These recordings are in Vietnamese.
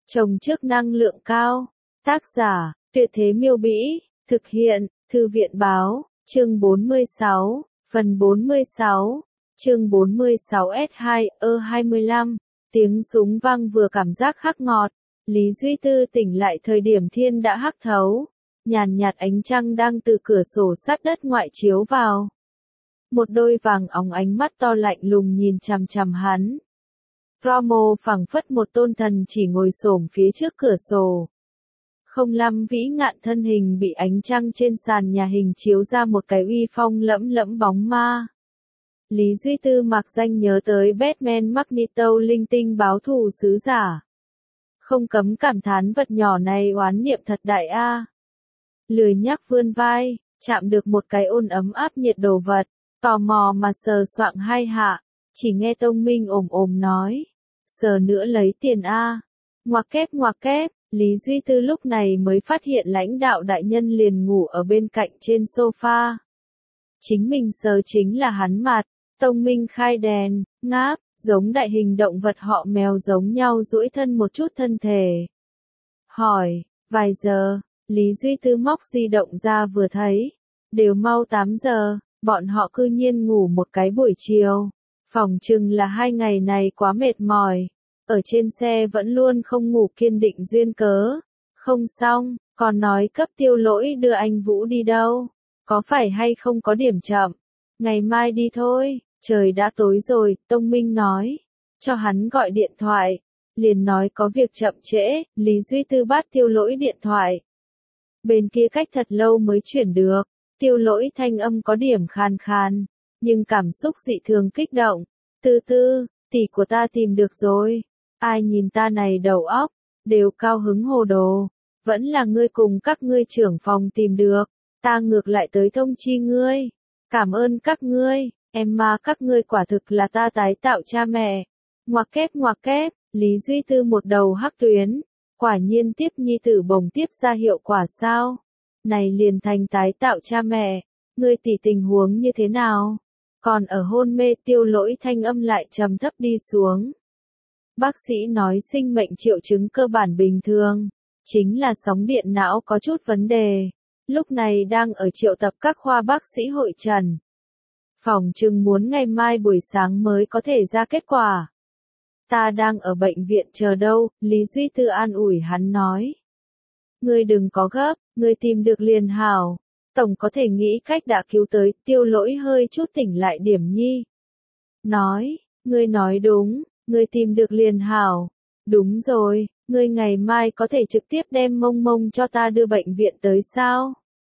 Trồng trước năng lượng cao. Tác giả, Tuyệt Thế Miêu Bĩ. Thực hiện, Thư viện Báo. Chương 46. Phần 46. Chương 46 S2E25. Tiếng súng vang vừa cảm giác hắc ngọt. Lý Duy Tư tỉnh lại thời điểm thiên đã hắc thấu. Nhàn nhạt ánh trăng đang từ cửa sổ sát đất ngoại chiếu vào. Một đôi vàng óng ánh mắt to lạnh lùng nhìn chằm chằm hắn. Romo phảng phất một tôn thần chỉ ngồi xổm phía trước cửa sổ. Không lăm vĩ ngạn thân hình bị ánh trăng trên sàn nhà hình chiếu ra một cái uy phong lẫm lẫm bóng ma. Lý Duy Tư mặc danh nhớ tới Batman Magneto linh tinh báo thù sứ giả. Không cấm cảm thán vật nhỏ này oán niệm thật đại a. Lười nhác vươn vai, chạm được một cái ôn ấm áp nhiệt đồ vật, tò mò mà sờ soạng hai hạ, chỉ nghe Tông Minh ồm ồm nói, sờ nữa lấy tiền a. Ngoặc kép, Lý Duy Tư lúc này mới phát hiện lãnh đạo đại nhân liền ngủ ở bên cạnh trên sofa. Chính mình sờ chính là hắn mặt. Tông Minh khai đèn, ngáp, giống đại hình động vật họ mèo giống nhau duỗi thân một chút thân thể. Hỏi, vài giờ, Lý Duy Tư móc di động ra vừa thấy. Đều mau 8 giờ, bọn họ cư nhiên ngủ một cái buổi chiều. Phỏng chừng là 2 ngày này quá mệt mỏi. Ở trên xe vẫn luôn không ngủ kiên định duyên cớ. Không xong, còn nói cấp Tiêu Lỗi đưa anh Vũ đi đâu. Có phải hay không có điểm chậm? Ngày mai đi thôi. Trời đã tối rồi, Tông Minh nói. Cho hắn gọi điện thoại. Liền nói có việc chậm trễ, Lý Duy Tư bắt Tiêu Lỗi điện thoại. Bên kia cách thật lâu mới chuyển được. Tiêu Lỗi thanh âm có điểm khàn khàn, nhưng cảm xúc dị thường kích động. Tư tư, tỷ của ta tìm được rồi. Ai nhìn ta này đầu óc, đều cao hứng hồ đồ. Vẫn là ngươi cùng các ngươi trưởng phòng tìm được. Ta ngược lại tới thông chi ngươi. Cảm ơn các ngươi. Em mà các ngươi quả thực là ta tái tạo cha mẹ. Ngoặc kép, Lý Duy Tư một đầu hắc tuyến. Quả nhiên tiếp nhi tử bồng tiếp ra hiệu quả sao? Này liền thành tái tạo cha mẹ. Ngươi tỷ tình huống như thế nào? Còn ở hôn mê Tiêu Lỗi thanh âm lại trầm thấp đi xuống. Bác sĩ nói sinh mệnh triệu chứng cơ bản bình thường. Chính là sóng điện não có chút vấn đề. Lúc này đang ở triệu tập các khoa bác sĩ hội trần. Phỏng chừng muốn ngày mai buổi sáng mới có thể ra kết quả. Ta đang ở bệnh viện chờ đâu, Lý Duy Tư an ủi hắn nói. Ngươi đừng có gấp, ngươi tìm được liền hảo. Tổng có thể nghĩ cách đã cứu tới, Tiêu Lỗi hơi chút tỉnh lại điểm nhi. Nói, ngươi nói đúng, ngươi tìm được liền hảo. Đúng rồi, ngươi ngày mai có thể trực tiếp đem mông mông cho ta đưa bệnh viện tới sao?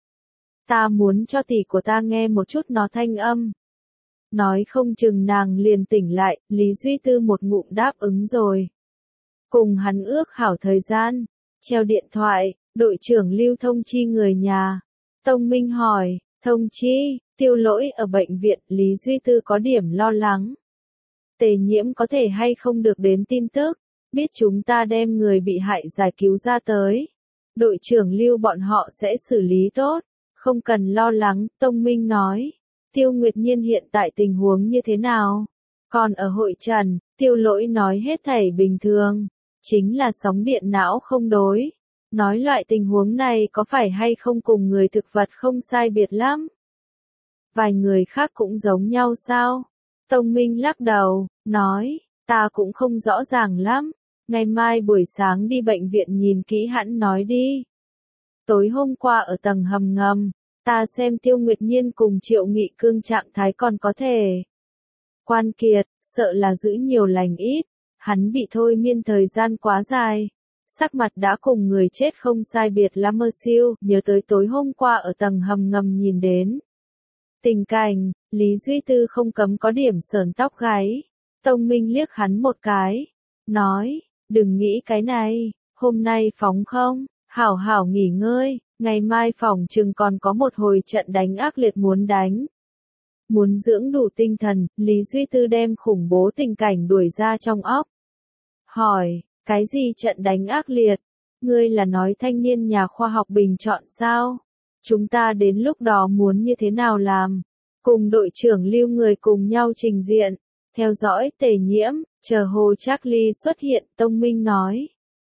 Ta muốn cho tỷ của ta nghe một chút nó thanh âm. Nói không chừng nàng liền tỉnh lại, Lý Duy Tư một ngụm đáp ứng rồi. Cùng hắn ước hảo thời gian, treo điện thoại, đội trưởng Lưu thông chi người nhà. Tông Minh hỏi, thông chi, Tiêu Lỗi ở bệnh viện, Lý Duy Tư có điểm lo lắng. Tề Nhiễm có thể hay không được đến tin tức, biết chúng ta đem người bị hại giải cứu ra tới. Đội trưởng Lưu bọn họ sẽ xử lý tốt, không cần lo lắng, Tông Minh nói. Tiêu Nguyệt Nhiên hiện tại tình huống như thế nào? Còn ở hội trần, Tiêu Lỗi nói hết thảy bình thường. Chính là sóng điện não không đối. Nói loại tình huống này có phải hay không cùng người thực vật không sai biệt lắm? Vài người khác cũng giống nhau sao? Tông Minh lắc đầu, nói, ta cũng không rõ ràng lắm. Ngày mai buổi sáng đi bệnh viện nhìn kỹ hẳn nói đi. Tối hôm qua ở tầng hầm ngầm, ta xem Tiêu Nguyệt Nhiên cùng Triệu Nghị Cương trạng thái còn có thể. Quan Kiệt, sợ là giữ nhiều lành ít, hắn bị thôi miên thời gian quá dài. Sắc mặt đã cùng người chết không sai biệt lắm mơ siêu, nhớ tới tối hôm qua ở tầng hầm ngầm nhìn đến. Tình cảnh, Lý Duy Tư không cấm có điểm sờn tóc gáy. Tông Minh liếc hắn một cái, nói, đừng nghĩ cái này, hôm nay phóng không, hảo hảo nghỉ ngơi, ngày mai phỏng chừng còn có một hồi trận đánh ác liệt muốn đánh. Muốn dưỡng đủ tinh thần, Lý Duy Tư đem khủng bố tình cảnh đuổi ra trong óc. Hỏi, cái gì trận đánh ác liệt? Ngươi là nói thanh niên nhà khoa học bình chọn sao? Chúng ta đến lúc đó muốn như thế nào làm? Cùng đội trưởng Lưu người cùng nhau trình diện, theo dõi Tề Nhiễm, chờ Hồ Trác Ly xuất hiện, Tông Minh nói.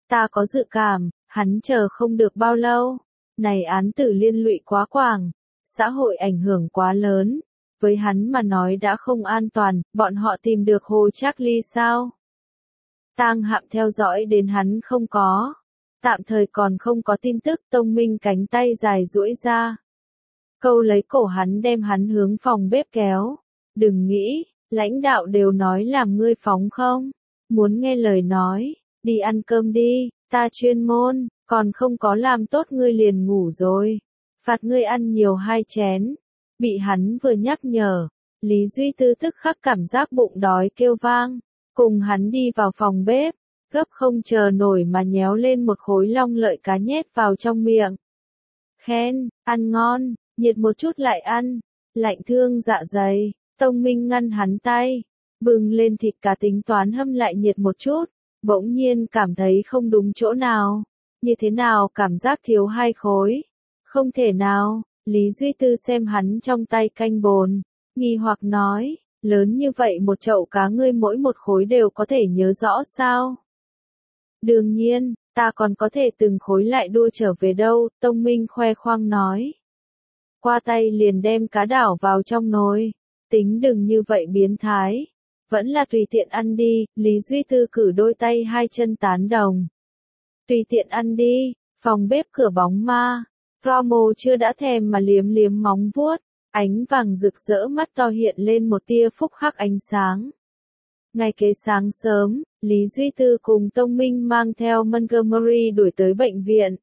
Ta có dự cảm, hắn chờ không được bao lâu. Này án tử liên lụy quá quảng, xã hội ảnh hưởng quá lớn. Với hắn mà nói đã không an toàn, bọn họ tìm được Hồ Charlie sao? Tang Hạm theo dõi đến hắn không có. Tạm thời còn không có tin tức. Tông Minh cánh tay dài duỗi ra. Câu lấy cổ hắn đem hắn hướng phòng bếp kéo. Đừng nghĩ, lãnh đạo đều nói làm ngươi phóng không. Muốn nghe lời nói, đi ăn cơm đi, ta chuyên môn, còn không có làm tốt ngươi liền ngủ rồi. Phạt ngươi ăn nhiều 2 chén. Bị hắn vừa nhắc nhở, Lý Duy Tư tức khắc cảm giác bụng đói kêu vang. Cùng hắn đi vào phòng bếp, gấp không chờ nổi mà nhéo lên một khối long lợi cá nhét vào trong miệng. Khen, ăn ngon, nhiệt một chút lại ăn, lạnh thương dạ dày. Tông Minh ngăn hắn tay, bừng lên thịt cá tính toán hâm lại nhiệt một chút, bỗng nhiên cảm thấy không đúng chỗ nào. Như thế nào cảm giác thiếu 2 khối? Không thể nào, Lý Duy Tư xem hắn trong tay canh bồn, nghi hoặc nói, lớn như vậy một chậu cá ngươi mỗi một khối đều có thể nhớ rõ sao? Đương nhiên, ta còn có thể từng khối lại đua trở về đâu, Tông Minh khoe khoang nói. Qua tay liền đem cá đảo vào trong nồi, tính đừng như vậy biến thái. Vẫn là tùy tiện ăn đi, Lý Duy Tư cử đôi tay 2 chân tán đồng. Tùy tiện ăn đi, phòng bếp cửa bóng ma. Romo chưa đã thèm mà liếm liếm móng vuốt, ánh vàng rực rỡ mắt to hiện lên một tia phúc hắc ánh sáng. Ngày kế sáng sớm, Lý Duy Tư cùng Tông Minh mang theo Montgomery đuổi tới bệnh viện.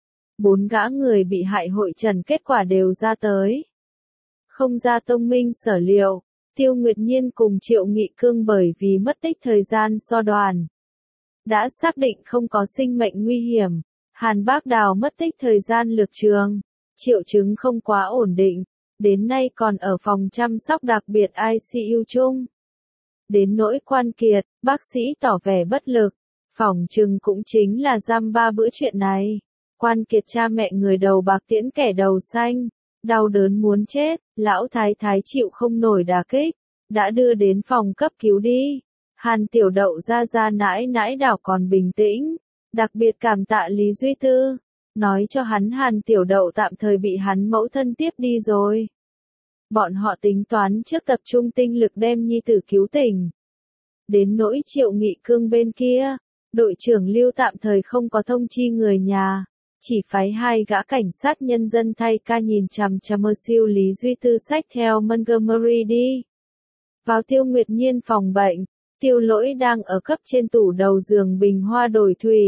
4 gã người bị hại hội trần kết quả đều ra tới. Không ra Tông Minh sở liệu, Tiêu Nguyệt Nhiên cùng Triệu Nghị Cương bởi vì mất tích thời gian so đoàn. Đã xác định không có sinh mệnh nguy hiểm. Hàn Bác Đào mất tích thời gian lược trường, triệu chứng không quá ổn định, đến nay còn ở phòng chăm sóc đặc biệt ICU chung. Đến nỗi Quan Kiệt, bác sĩ tỏ vẻ bất lực, phỏng chừng cũng chính là giam 3 bữa chuyện này. Quan Kiệt cha mẹ người đầu bạc tiễn kẻ đầu xanh, đau đớn muốn chết, lão thái thái chịu không nổi đả kích, đã đưa đến phòng cấp cứu đi. Hàn Tiểu Đậu ra nãi nãi đảo còn bình tĩnh. Đặc biệt cảm tạ Lý Duy Tư, nói cho hắn Hàn Tiểu Đậu tạm thời bị hắn mẫu thân tiếp đi rồi. Bọn họ tính toán trước tập trung tinh lực đem nhi tử cứu tỉnh. Đến nỗi Triệu Nghị Cương bên kia, đội trưởng Lưu tạm thời không có thông chi người nhà, chỉ phái 2 gã cảnh sát nhân dân thay ca nhìn chằm chằm siêu Lý Duy Tư xách theo Montgomery đi. Vào Tiêu Nguyệt Nhiên phòng bệnh. Tiêu Lỗi đang ở cấp trên tủ đầu giường bình hoa đổi thủy.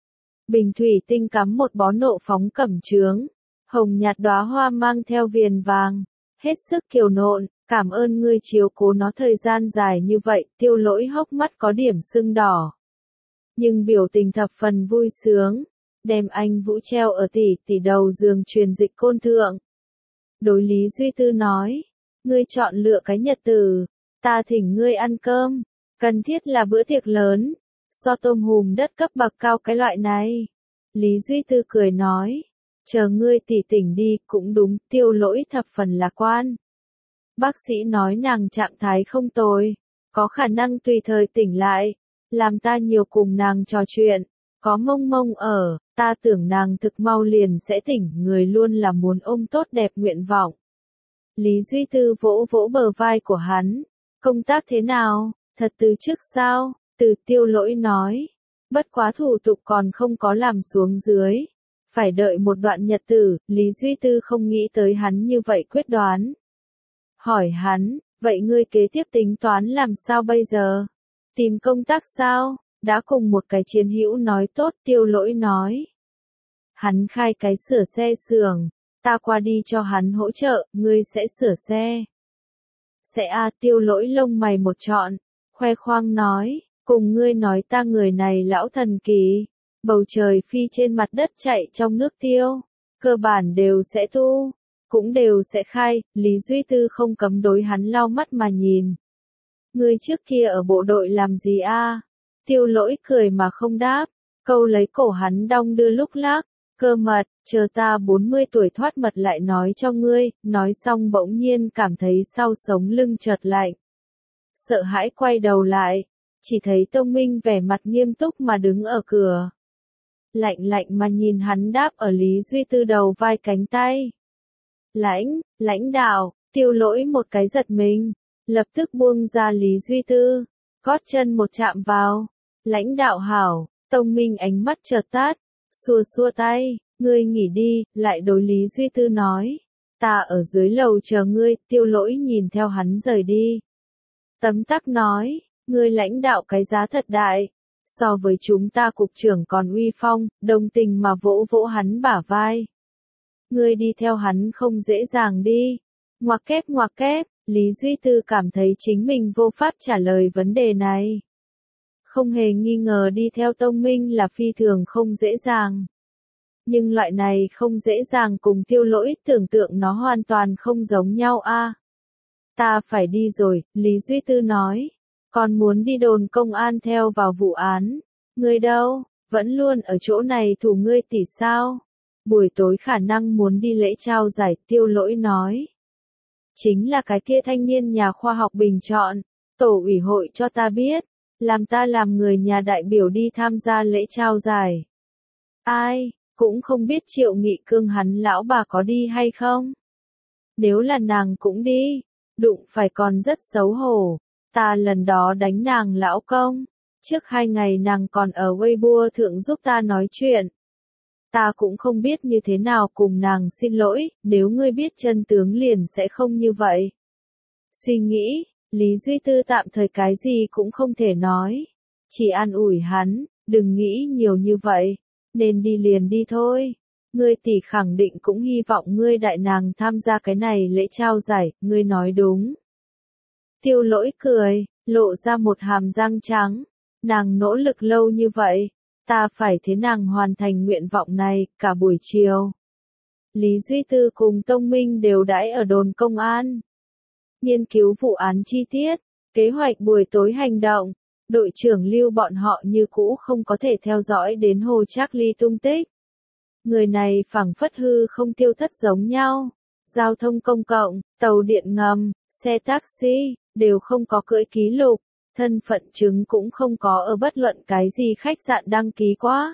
Bình thủy tinh cắm một bó nộ phóng cẩm chướng, hồng nhạt đóa hoa mang theo viền vàng, hết sức kiều nộn, cảm ơn ngươi chiếu cố nó thời gian dài như vậy. Tiêu Lỗi hốc mắt có điểm sưng đỏ, nhưng biểu tình thập phần vui sướng, đem anh Vũ treo ở tỷ đầu giường truyền dịch côn thượng. Đối Lý Duy Tư nói, ngươi chọn lựa cái nhật tử, ta thỉnh ngươi ăn cơm. Cần thiết là bữa tiệc lớn, so tôm hùm đất cấp bậc cao cái loại này. Lý Duy Tư cười nói, chờ ngươi tỉ tỉnh đi, cũng đúng. Tiêu Lỗi thập phần lạc quan. Bác sĩ nói nàng trạng thái không tồi, có khả năng tùy thời tỉnh lại, làm ta nhiều cùng nàng trò chuyện, có mông mông ở, ta tưởng nàng thực mau liền sẽ tỉnh. Người luôn là muốn ôm tốt đẹp nguyện vọng. Lý Duy Tư vỗ vỗ bờ vai của hắn, công tác thế nào? Thật từ trước sao? Từ Tiêu Lỗi nói. Bất quá thủ tục còn không có làm xuống dưới. Phải đợi một đoạn nhật tử. Lý Duy Tư không nghĩ tới hắn như vậy quyết đoán. Hỏi hắn, vậy ngươi kế tiếp tính toán làm sao bây giờ? Tìm công tác sao? Đã cùng một cái chiến hữu nói tốt. Tiêu Lỗi nói. Hắn khai cái sửa xe xưởng, ta qua đi cho hắn hỗ trợ. Ngươi sẽ sửa xe. Sẽ à? Tiêu Lỗi lông mày một trọn, khoe khoang nói, cùng ngươi nói ta người này lão thần kỳ, bầu trời phi trên mặt đất chạy trong nước tiêu, cơ bản đều sẽ tu, cũng đều sẽ khai. Lý Duy Tư không cấm đối hắn lau mắt mà nhìn. Ngươi trước kia ở bộ đội làm gì a? Tiêu Lỗi cười mà không đáp, câu lấy cổ hắn đong đưa lúc lắc, cơ mật, chờ ta 40 tuổi thoát mật lại nói cho ngươi. Nói xong bỗng nhiên cảm thấy sau sống lưng chợt lạnh. Sợ hãi quay đầu lại, chỉ thấy Tông Minh vẻ mặt nghiêm túc mà đứng ở cửa. lạnh lạnh mà nhìn hắn đáp ở Lý Duy Tư đầu vai cánh tay. Lãnh đạo, Tiêu Lỗi một cái giật mình, lập tức buông ra Lý Duy Tư, gót chân một chạm vào. Lãnh đạo hảo, Tông Minh ánh mắt chợt tát, xua xua tay, ngươi nghỉ đi, lại đối Lý Duy Tư nói. Ta ở dưới lầu chờ ngươi, Tiêu Lỗi nhìn theo hắn rời đi. Tấm tắc nói, ngươi lãnh đạo cái giá thật đại, so với chúng ta cục trưởng còn uy phong, đồng tình mà vỗ vỗ hắn bả vai. Ngươi đi theo hắn không dễ dàng đi. Ngoặc kép, Lý Duy Tư cảm thấy chính mình vô pháp trả lời vấn đề này. Không hề nghi ngờ đi theo Tông Minh là phi thường không dễ dàng. Nhưng loại này không dễ dàng cùng Tiêu Lỗi tưởng tượng nó hoàn toàn không giống nhau a. Ta phải đi rồi, Lý Duy Tư nói. Còn muốn đi đồn công an theo vào vụ án. Ngươi đâu, vẫn luôn ở chỗ này thủ ngươi tỷ sao? Buổi tối khả năng muốn đi lễ trao giải, Tiêu Lỗi nói. Chính là cái kia thanh niên nhà khoa học bình chọn, tổ ủy hội cho ta biết, làm ta làm người nhà đại biểu đi tham gia lễ trao giải. Ai, cũng không biết Triệu Nghị Cương hắn lão bà có đi hay không? Nếu là nàng cũng đi, đụng phải còn rất xấu hổ, ta lần đó đánh nàng lão công, trước 2 ngày nàng còn ở Weibo thượng giúp ta nói chuyện. Ta cũng không biết như thế nào cùng nàng xin lỗi, nếu ngươi biết chân tướng liền sẽ không như vậy. Suy nghĩ, Lý Duy Tư tạm thời cái gì cũng không thể nói. Chỉ an ủi hắn, đừng nghĩ nhiều như vậy, nên đi liền đi thôi. Ngươi tỷ khẳng định cũng hy vọng ngươi đại nàng tham gia cái này lễ trao giải, ngươi nói đúng. Tiêu Lỗi cười, lộ ra một hàm răng trắng. Nàng nỗ lực lâu như vậy. Ta phải thế nàng hoàn thành nguyện vọng này, cả buổi chiều. Lý Duy Tư cùng Tông Minh đều đãi ở đồn công an. Nghiên cứu vụ án chi tiết, kế hoạch buổi tối hành động, đội trưởng Lưu bọn họ như cũ không có thể theo dõi đến Hồ Charlie tung tích. Người này phảng phất hư không tiêu thất giống nhau. Giao thông công cộng, tàu điện ngầm, xe taxi, đều không có cưỡi ký lục. Thân phận chứng cũng không có ở bất luận cái gì khách sạn đăng ký quá.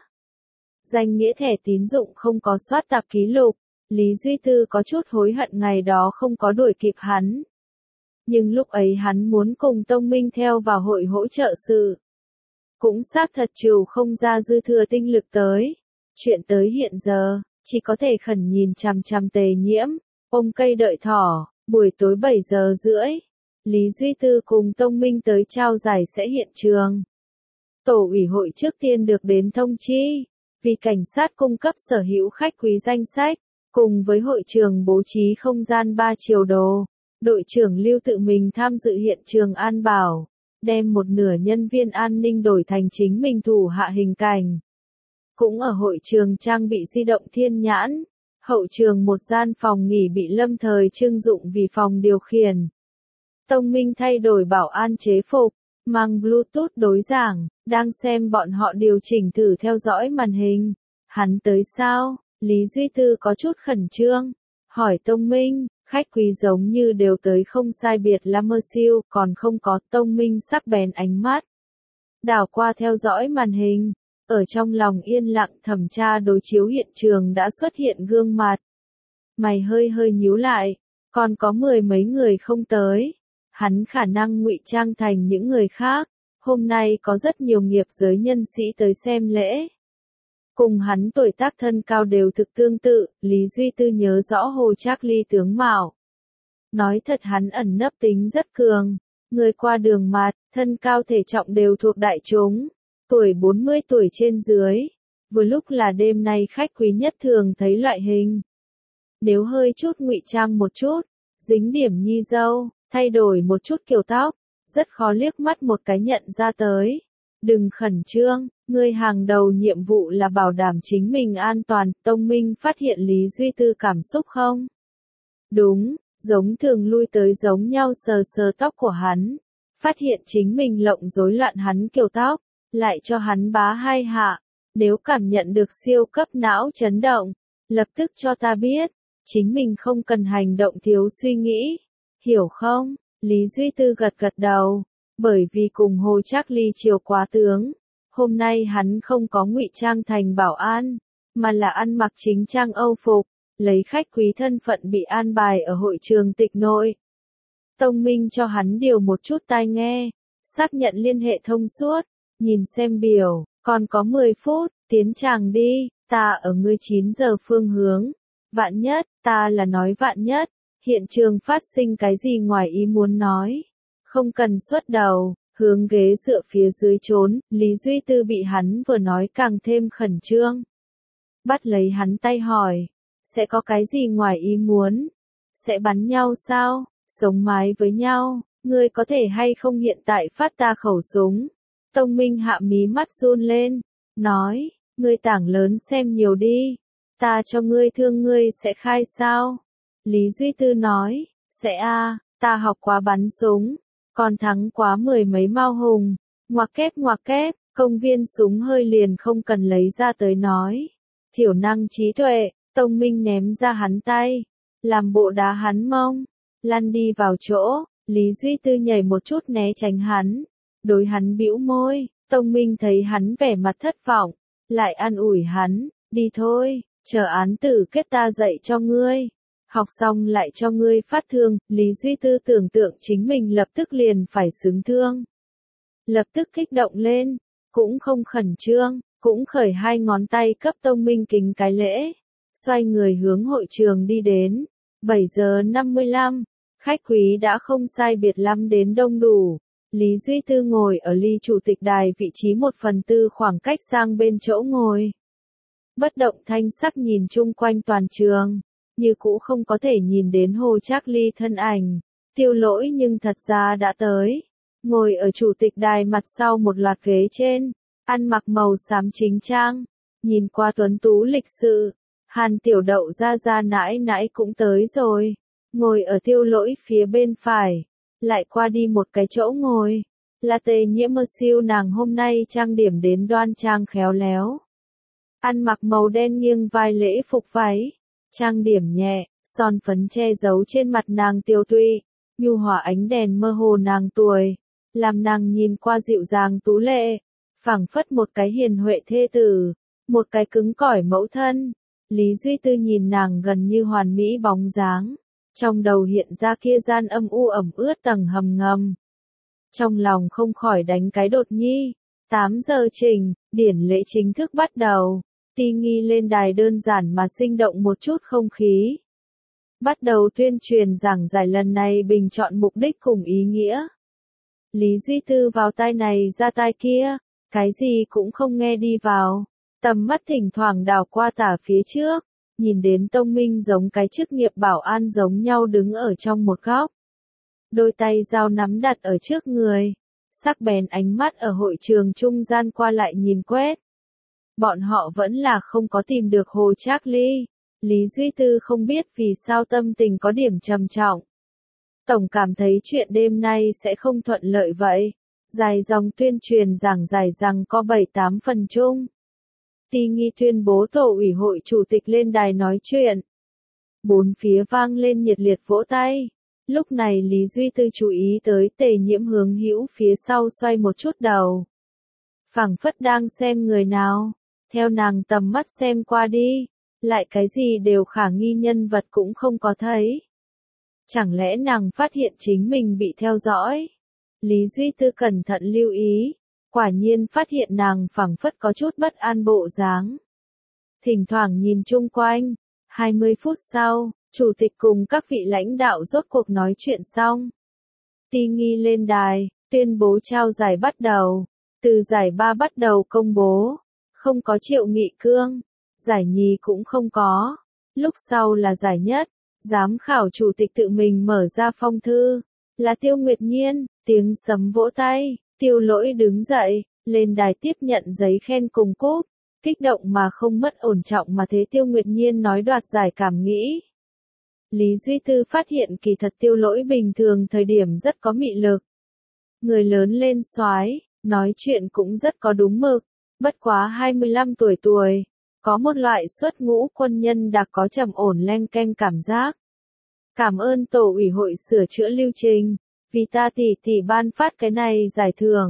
Danh nghĩa thẻ tín dụng không có soát tạp ký lục, Lý Duy Tư có chút hối hận ngày đó không có đuổi kịp hắn. Nhưng lúc ấy hắn muốn cùng Tông Minh theo vào hội hỗ trợ sự. Cũng xác thật trừ không ra dư thừa tinh lực tới. Chuyện tới hiện giờ, chỉ có thể khẩn nhìn chằm chằm Tề Nhiễm, ôm cây đợi thỏ, buổi tối 7 giờ rưỡi. Lý Duy Tư cùng Tông Minh tới trao giải sẽ hiện trường. Tổ ủy hội trước tiên được đến thông chi, vì cảnh sát cung cấp sở hữu khách quý danh sách, cùng với hội trường bố trí không gian 3 chiều đồ. Đội trưởng Lưu tự mình tham dự hiện trường an bảo, đem một nửa nhân viên an ninh đổi thành chính mình thủ hạ hình cảnh. Cũng ở hội trường trang bị di động thiên nhãn, hậu trường một gian phòng nghỉ bị lâm thời trưng dụng vì phòng điều khiển. Tông Minh thay đổi bảo an chế phục, mang Bluetooth đối giảng, đang xem bọn họ điều chỉnh thử theo dõi màn hình. Hắn tới sao? Lý Duy Tư có chút khẩn trương, hỏi Tông Minh, khách quý giống như đều tới không sai biệt là mơ siêu, còn không có. Tông Minh sắc bén ánh mắt. Đảo qua theo dõi màn hình, ở trong lòng yên lặng thẩm tra đối chiếu hiện trường đã xuất hiện gương mặt. Mày hơi nhíu lại, còn có 10 mấy người không tới. Hắn khả năng ngụy trang thành những người khác. Hôm nay có rất nhiều nghiệp giới nhân sĩ tới xem lễ. Cùng hắn tuổi tác thân cao đều thực tương tự, Lý Duy Tư nhớ rõ Hồ Charlie tướng mạo. Nói thật hắn ẩn nấp tính rất cường. Người qua đường mặt, thân cao thể trọng đều thuộc đại chúng. Tuổi 40 tuổi trên dưới. Vừa lúc là đêm nay khách quý nhất thường thấy loại hình. Nếu hơi chút ngụy trang một chút, dính điểm nhi râu, thay đổi một chút kiểu tóc, rất khó liếc mắt một cái nhận ra tới. Đừng khẩn trương, ngươi hàng đầu nhiệm vụ là bảo đảm chính mình an toàn. Tông Minh phát hiện Lý Duy Tư cảm xúc không? Đúng, giống thường lui tới giống nhau sờ sờ tóc của hắn. Phát hiện chính mình lộng rối loạn hắn kiểu tóc, lại cho hắn bá 2 hạ. Nếu cảm nhận được siêu cấp não chấn động, lập tức cho ta biết, chính mình không cần hành động thiếu suy nghĩ. Hiểu không? Lý Duy Tư gật đầu. Bởi vì cùng Hồ Charlie chiều quá tướng, Hôm nay hắn không có ngụy trang thành bảo an, mà là ăn mặc chính trang Âu phục, lấy khách quý thân phận bị an bài ở hội trường tịch nội. Tông Minh cho hắn điều một chút tai nghe, xác nhận liên hệ thông suốt, nhìn xem biểu, còn có 10 phút, tiến tràng đi, ta ở ngươi 9 giờ phương hướng. Vạn nhất, ta là nói vạn nhất, hiện trường phát sinh cái gì ngoài ý muốn nói. Không cần xuất đầu, hướng ghế dựa phía dưới trốn, Lý Duy Tư bị hắn vừa nói càng thêm khẩn trương. Bắt lấy hắn tay hỏi, sẽ có cái gì ngoài ý muốn? Sẽ bắn nhau sao? Sống mái với nhau, ngươi có thể hay không hiện tại phát ta khẩu súng? Tông Minh hạ mí mắt run lên, nói, ngươi tảng lớn xem nhiều đi, ta cho ngươi thương ngươi sẽ khai sao? Lý Duy Tư nói, sẽ ta học quá bắn súng, còn thắng quá 10 mấy mao hùng, ngoặc kép, công viên súng hơi liền không cần lấy ra tới nói. Thiểu năng trí tuệ, Tông Minh ném ra hắn tay, làm bộ đá hắn mông, lăn đi vào chỗ, Lý Duy Tư nhảy một chút né tránh hắn, đối hắn bĩu môi, Tông Minh thấy hắn vẻ mặt thất vọng, lại an ủi hắn, đi thôi, chờ án tử kết ta dạy cho ngươi, học xong lại cho ngươi phát thương. Lý Duy Tư tưởng tượng chính mình lập tức liền phải xứng thương. Lập tức kích động lên, cũng không khẩn trương, cũng khởi hai ngón tay cấp Tông Minh kính cái lễ, xoay người hướng hội trường đi đến. 7 giờ 55, khách quý đã không sai biệt lắm đến đông đủ. Lý Duy Tư ngồi ở ly chủ tịch đài vị trí 1/4 khoảng cách sang bên chỗ ngồi. Bất động thanh sắc nhìn chung quanh toàn trường, như cũ không có thể nhìn đến Hồ Trác Ly thân ảnh. Tiêu Lỗi nhưng thật ra đã tới, ngồi ở chủ tịch đài mặt sau một loạt ghế trên, ăn mặc màu xám chính trang, nhìn qua tuấn tú lịch sự. Hàn Tiểu Đậu ra nãi nãi cũng tới rồi, ngồi ở Tiêu Lỗi phía bên phải, lại qua đi một cái chỗ ngồi, là Tề Nhiễm Mơ Siêu, nàng hôm nay trang điểm đến đoan trang khéo léo. Ăn mặc màu đen nghiêng vai lễ phục váy, trang điểm nhẹ, son phấn che giấu trên mặt nàng tiêu tụy, nhu hòa ánh đèn mơ hồ nàng tuổi, làm nàng nhìn qua dịu dàng tú lệ, phảng phất một cái hiền huệ thê tử, một cái cứng cỏi mẫu thân. Lý Duy Tư nhìn nàng gần như hoàn mỹ bóng dáng, trong đầu hiện ra kia gian âm u ẩm ướt tầng hầm ngầm. Trong lòng không khỏi đánh cái đột nhi. 8 giờ trình, điển lễ chính thức bắt đầu. Ti Nghi lên đài đơn giản mà sinh động một chút không khí. Bắt đầu tuyên truyền giảng giải lần này bình chọn mục đích cùng ý nghĩa. Lý Duy Tư vào tai này ra tai kia, cái gì cũng không nghe đi vào. Tầm mắt thỉnh thoảng đảo qua tả phía trước, nhìn đến Tông Minh giống cái chức nghiệp bảo an giống nhau đứng ở trong một góc. Đôi tay dao nắm đặt ở trước người, sắc bén ánh mắt ở hội trường trung gian qua lại nhìn quét. Bọn họ vẫn là không có tìm được Hồ Trác Ly. Lý Duy Tư không biết vì sao tâm tình có điểm trầm trọng. Tổng cảm thấy chuyện đêm nay sẽ không thuận lợi vậy. Dài dòng tuyên truyền giảng giải rằng có 7-8 phần chung. Ti Nghi tuyên bố tổ ủy hội chủ tịch lên đài nói chuyện. Bốn phía vang lên nhiệt liệt vỗ tay. Lúc này Lý Duy Tư chú ý tới Tề Nhiễm hướng hữu phía sau xoay một chút đầu. Phảng phất đang xem người nào. Theo nàng tầm mắt xem qua đi, lại cái gì đều khả nghi nhân vật cũng không có thấy. Chẳng lẽ nàng phát hiện chính mình bị theo dõi? Lý Duy Tư cẩn thận lưu ý, quả nhiên phát hiện nàng phảng phất có chút bất an bộ dáng. Thỉnh thoảng nhìn chung quanh, 20 phút sau, chủ tịch cùng các vị lãnh đạo rốt cuộc nói chuyện xong. Ti Nghi lên đài, tuyên bố trao giải bắt đầu. Từ giải 3 bắt đầu công bố. Không có Triệu Nghị Cương, giải nhì cũng không có. Lúc sau là giải nhất, giám khảo chủ tịch tự mình mở ra phong thư, là Tiêu Nguyệt Nhiên. Tiếng sấm vỗ tay, Tiêu Lỗi đứng dậy, lên đài tiếp nhận giấy khen cùng cúp, kích động mà không mất ổn trọng mà thế Tiêu Nguyệt Nhiên nói đoạt giải cảm nghĩ. Lý Duy Tư phát hiện kỳ thật Tiêu Lỗi bình thường thời điểm rất có mị lực. Người lớn lên soái, nói chuyện cũng rất có đúng mực. Bất quá 25 tuổi, có một loại xuất ngũ quân nhân đặc có trầm ổn leng keng cảm giác. Cảm ơn tổ ủy hội sửa chữa lưu trình, vì ta tỷ ban phát cái này giải thưởng,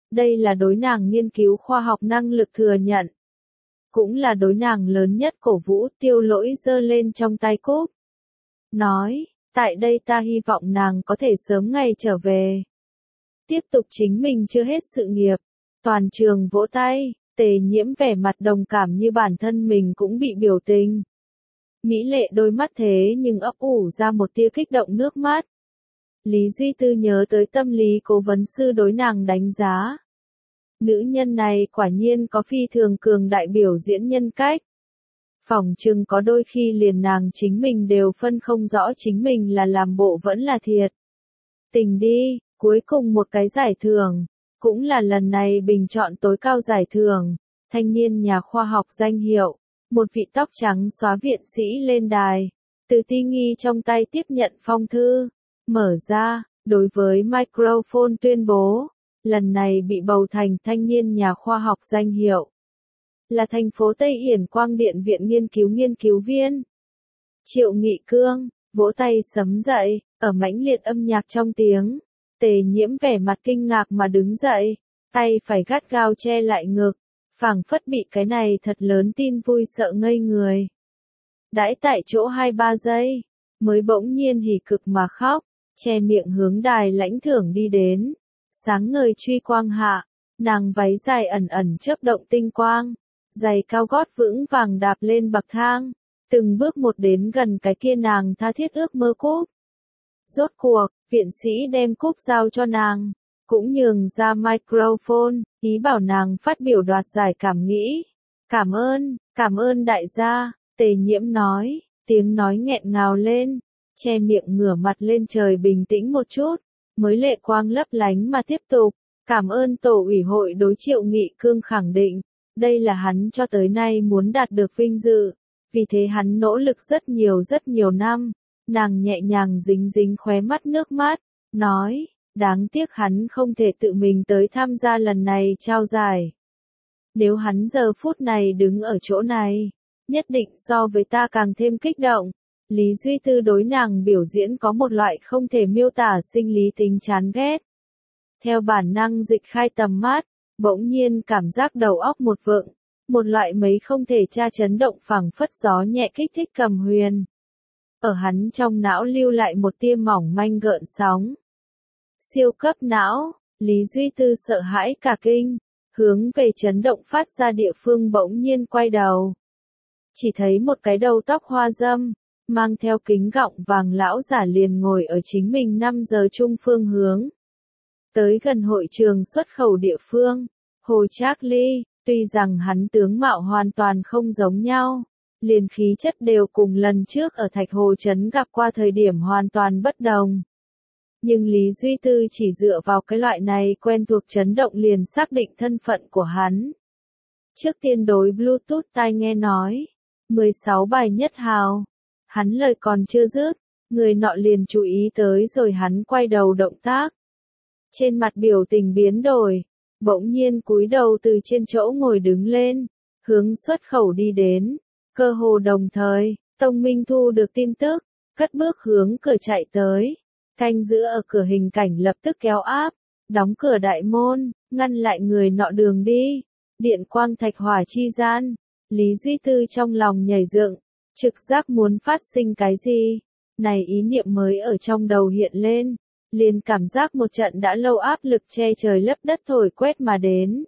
Đây là đối nàng nghiên cứu khoa học năng lực thừa nhận. Cũng là đối nàng lớn nhất cổ vũ. Tiêu Lỗi giơ lên trong tay cúp. Nói, tại đây ta hy vọng nàng có thể sớm ngày trở về. Tiếp tục chính mình chưa hết sự nghiệp. Toàn trường vỗ tay, Tề Nhiễm vẻ mặt đồng cảm như bản thân mình cũng bị biểu tình. Mỹ lệ đôi mắt thế nhưng ấp ủ ra một tia kích động nước mắt. Lý Duy Tư nhớ tới tâm lý cố vấn sư đối nàng đánh giá. Nữ nhân này quả nhiên có phi thường cường đại biểu diễn nhân cách. Phỏng chừng có đôi khi liền nàng chính mình đều phân không rõ chính mình là làm bộ vẫn là thiệt. Tình đi, cuối cùng một cái giải thưởng, cũng là lần này bình chọn tối cao giải thưởng, thanh niên nhà khoa học danh hiệu, một vị tóc trắng xóa viện sĩ lên đài, từ Ti Nghi trong tay tiếp nhận phong thư, mở ra, đối với microphone tuyên bố, lần này bị bầu thành thanh niên nhà khoa học danh hiệu, là thành phố Tây Yển Quang Điện Viện nghiên cứu viên. Triệu Nghị Cương, vỗ tay sấm dậy, ở mãnh liệt âm nhạc trong tiếng, Tề Nhiễm vẻ mặt kinh ngạc mà đứng dậy, tay phải gắt gao che lại ngực, phảng phất bị cái này thật lớn tin vui sợ ngây người. Đãi tại chỗ 2-3 giây, mới bỗng nhiên hỉ cực mà khóc, che miệng hướng đài lãnh thưởng đi đến. Sáng ngời truy quang hạ, nàng váy dài ẩn ẩn chớp động tinh quang, giày cao gót vững vàng đạp lên bậc thang, từng bước một đến gần cái kia nàng tha thiết ước mơ cúp. Rốt cuộc, viện sĩ đem cúp giao cho nàng, cũng nhường ra microphone, ý bảo nàng phát biểu đoạt giải cảm nghĩ. Cảm ơn đại gia, Tề Nhiễm nói, tiếng nói nghẹn ngào lên, che miệng ngửa mặt lên trời bình tĩnh một chút, mới lệ quang lấp lánh mà tiếp tục, cảm ơn tổ ủy hội đối Triệu Nghị Cương khẳng định, đây là hắn cho tới nay muốn đạt được vinh dự, vì thế hắn nỗ lực rất nhiều năm. Nàng nhẹ nhàng dính dính khóe mắt nước mắt, nói, đáng tiếc hắn không thể tự mình tới tham gia lần này trao giải. Nếu hắn giờ phút này đứng ở chỗ này, nhất định so với ta càng thêm kích động. Lý Duy Tư đối nàng biểu diễn có một loại không thể miêu tả sinh lý tính chán ghét. Theo bản năng dịch khai tầm mắt, bỗng nhiên cảm giác đầu óc một vựng, một loại mấy không thể tra chấn động phảng phất gió nhẹ kích thích cầm huyền. Ở hắn trong não lưu lại một tia mỏng manh gợn sóng. Siêu cấp não, Lý Duy Tư sợ hãi cả kinh, hướng về chấn động phát ra địa phương bỗng nhiên quay đầu. Chỉ thấy một cái đầu tóc hoa râm, mang theo kính gọng vàng lão giả liền ngồi ở chính mình 5 giờ chung phương hướng. Tới gần hội trường xuất khẩu địa phương, Hồ Trác Ly, tuy rằng hắn tướng mạo hoàn toàn không giống nhau. Liền khí chất đều cùng lần trước ở Thạch Hồ Trấn gặp qua thời điểm hoàn toàn bất đồng. Nhưng Lý Duy Tư chỉ dựa vào cái loại này quen thuộc chấn động liền xác định thân phận của hắn. Trước tiên đối Bluetooth tai nghe nói, 16 bài nhất hào. Hắn lời còn chưa dứt, người nọ liền chú ý tới rồi hắn quay đầu động tác. Trên mặt biểu tình biến đổi, bỗng nhiên cúi đầu từ trên chỗ ngồi đứng lên, hướng xuất khẩu đi đến. Cơ hồ đồng thời, Tông Minh thu được tin tức, cất bước hướng cửa chạy tới. Canh giữ ở cửa hình cảnh lập tức kéo áp, đóng cửa đại môn, ngăn lại người nọ đường đi. Điện quang thạch hỏa chi gian, Lý Duy Tư trong lòng nhảy dựng, trực giác muốn phát sinh cái gì. Này ý niệm mới ở trong đầu hiện lên, liền cảm giác một trận đã lâu áp lực che trời lấp đất thổi quét mà đến.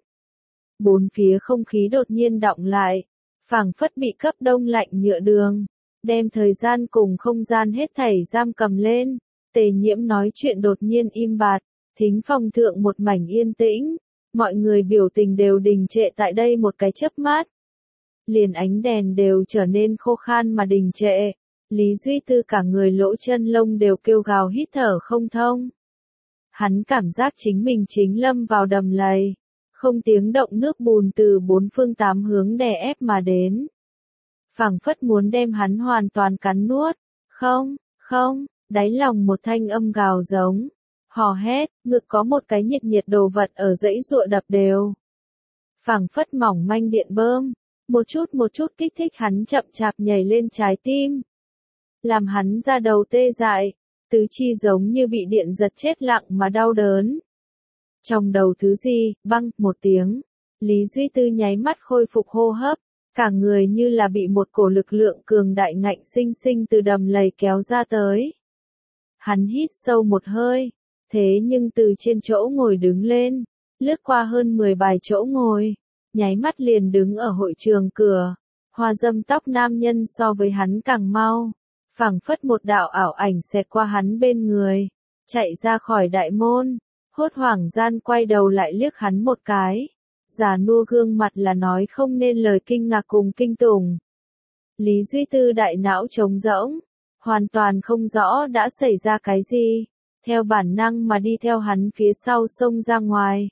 Bốn phía không khí đột nhiên đọng lại. Phảng phất bị cấp đông lạnh nhựa đường, đem thời gian cùng không gian hết thảy giam cầm lên. Tề Nhiễm nói chuyện đột nhiên im bặt, thính phòng thượng một mảnh yên tĩnh, mọi người biểu tình đều đình trệ tại đây một cái chớp mắt. Liền ánh đèn đều trở nên khô khan mà đình trệ, Lý Duy Tư cả người lỗ chân lông đều kêu gào hít thở không thông. Hắn cảm giác chính mình chính lâm vào đầm lầy. Không tiếng động nước bùn từ 4 phương 8 hướng đè ép mà đến. Phảng phất muốn đem hắn hoàn toàn cắn nuốt. Không, đáy lòng một thanh âm gào giống. Hò hét, ngực có một cái nhiệt đồ vật ở dãy giụa đập đều. Phảng phất mỏng manh điện bơm. Một chút kích thích hắn chậm chạp nhảy lên trái tim. Làm hắn ra đầu tê dại. Tứ chi giống như bị điện giật chết lặng mà đau đớn. Trong đầu thứ gì, băng, một tiếng. Lý Duy Tư nháy mắt khôi phục hô hấp, cả người như là bị một cổ lực lượng cường đại ngạnh sinh sinh từ đầm lầy kéo ra tới. Hắn hít sâu một hơi, thế nhưng từ trên chỗ ngồi đứng lên, lướt qua hơn 10 bài chỗ ngồi, nháy mắt liền đứng ở hội trường cửa. Hoa dâm tóc nam nhân so với hắn càng mau, phảng phất một đạo ảo ảnh xẹt qua hắn bên người, chạy ra khỏi đại môn, hốt hoảng gian quay đầu lại liếc hắn một cái, già nua gương mặt là nói không nên lời kinh ngạc cùng kinh tủng. Lý Duy Tư đại não trống rỗng, hoàn toàn không rõ đã xảy ra cái gì, theo bản năng mà đi theo hắn phía sau xông ra ngoài.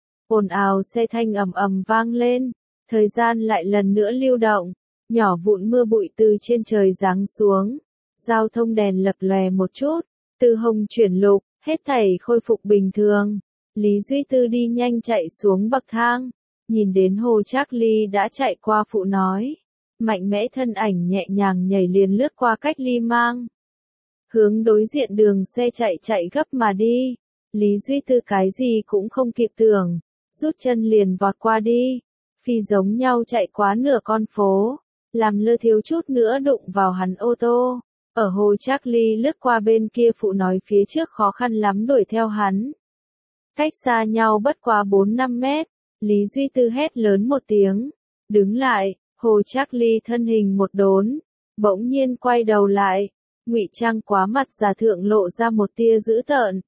Ồn ào xe thanh ầm ầm vang lên, thời gian lại lần nữa lưu động, nhỏ vụn mưa bụi từ trên trời giáng xuống, giao thông đèn lập lòe một chút, từ hồng chuyển lục, hết thảy khôi phục bình thường. Lý Duy Tư đi nhanh chạy xuống bậc thang, nhìn đến Hồ Trác Ly đã chạy qua phụ nói, mạnh mẽ thân ảnh nhẹ nhàng nhảy liền lướt qua cách ly mang, hướng đối diện đường xe chạy gấp mà đi. Lý Duy Tư cái gì cũng không kịp tưởng, rút chân liền vọt qua đi, phi giống nhau chạy quá nửa con phố, làm lơ thiếu chút nữa đụng vào hắn ô tô. Ở Hồ Trác Ly lướt qua bên kia phụ nói phía trước khó khăn lắm đuổi theo hắn. Cách xa nhau bất quá 4-5 mét, Lý Duy Tư hét lớn một tiếng, đứng lại. Hồ Trác Ly thân hình một đốn, bỗng nhiên quay đầu lại, ngụy trang quá mặt già thượng lộ ra một tia dữ tợn.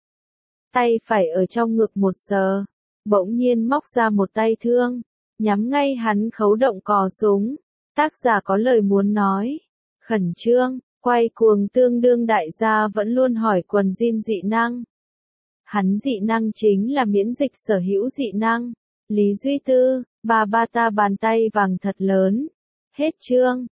Tay phải ở trong ngực một sờ, bỗng nhiên móc ra một tay thương, nhắm ngay hắn khấu động cò súng. Tác giả có lời muốn nói, khẩn trương, quay cuồng tương đương đại gia vẫn luôn hỏi quần jean dị năng. Hắn dị năng chính là miễn dịch sở hữu dị năng. Lý Duy Tư, ba ta bàn tay vàng thật lớn. Hết chương.